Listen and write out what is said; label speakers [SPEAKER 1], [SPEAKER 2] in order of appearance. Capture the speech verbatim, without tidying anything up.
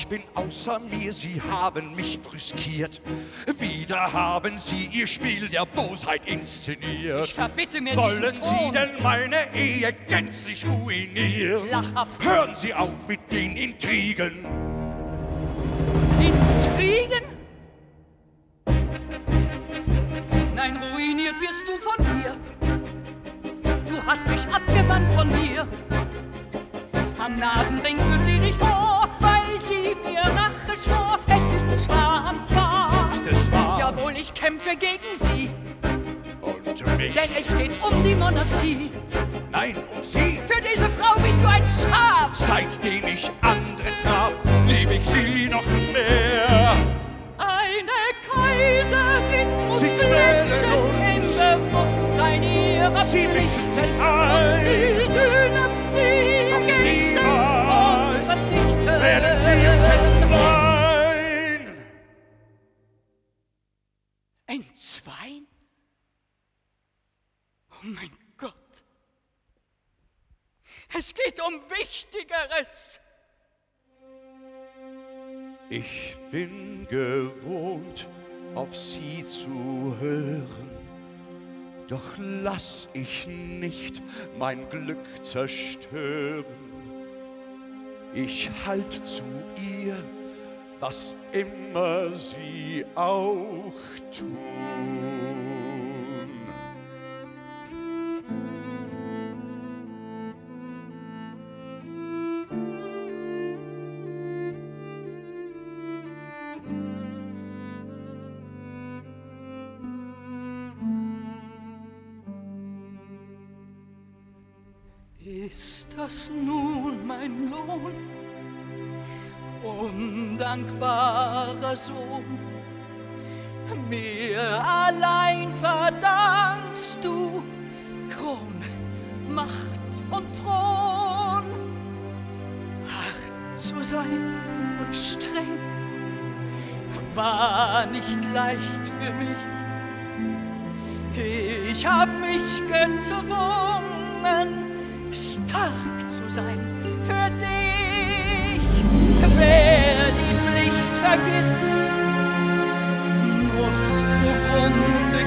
[SPEAKER 1] bin außer mir, Sie haben mich brüskiert. Wieder haben Sie Ihr Spiel der Bosheit inszeniert.
[SPEAKER 2] Ich verbitte mir
[SPEAKER 1] Wollen
[SPEAKER 2] diesen Ton.
[SPEAKER 1] Sie denn meine Ehe gänzlich ruinieren?
[SPEAKER 2] Lachhaft.
[SPEAKER 1] Hören Sie auf mit den Intrigen.
[SPEAKER 2] Intrigen? Nein, ruiniert wirst du von mir. Du hast dich abgewandt von mir. Am Nasenring führt sie dich vor, weil sie mir Rache schwor. Es ist zwar wahr,
[SPEAKER 1] Ist es wahr?
[SPEAKER 2] jawohl, ich kämpfe gegen sie,
[SPEAKER 1] Und mich?
[SPEAKER 2] denn es geht um die Monarchie.
[SPEAKER 1] Nein, um Sie.
[SPEAKER 2] Für diese Frau bist du ein Schaf.
[SPEAKER 1] Seitdem ich andere traf, lieb ich Sie noch mehr.
[SPEAKER 2] Eine Kaiserin muss
[SPEAKER 1] Sie quälen
[SPEAKER 2] glänzen im
[SPEAKER 1] uns.
[SPEAKER 2] Bewusstsein ihrer
[SPEAKER 1] Sie mischen
[SPEAKER 2] Pflichten.
[SPEAKER 1] sich ein.
[SPEAKER 2] Die Dynastie
[SPEAKER 1] Doch
[SPEAKER 2] gänzlich
[SPEAKER 1] niemals
[SPEAKER 2] verzichten.
[SPEAKER 1] werden Sie entzweien.
[SPEAKER 2] Entzweien? Oh mein Gott. Es geht um Wichtigeres.
[SPEAKER 1] Ich bin gewohnt, auf Sie zu hören, doch lass ich nicht mein Glück zerstören. Ich halt zu ihr, was immer Sie auch tun.
[SPEAKER 2] Ist das nun mein Lohn, undankbarer Sohn? Mir allein verdankst du Krone, Macht und Thron. Hart zu sein und streng war nicht leicht für mich. Ich hab mich gezwungen, stark zu sein für dich. Wer die Pflicht vergisst, muss zugrunde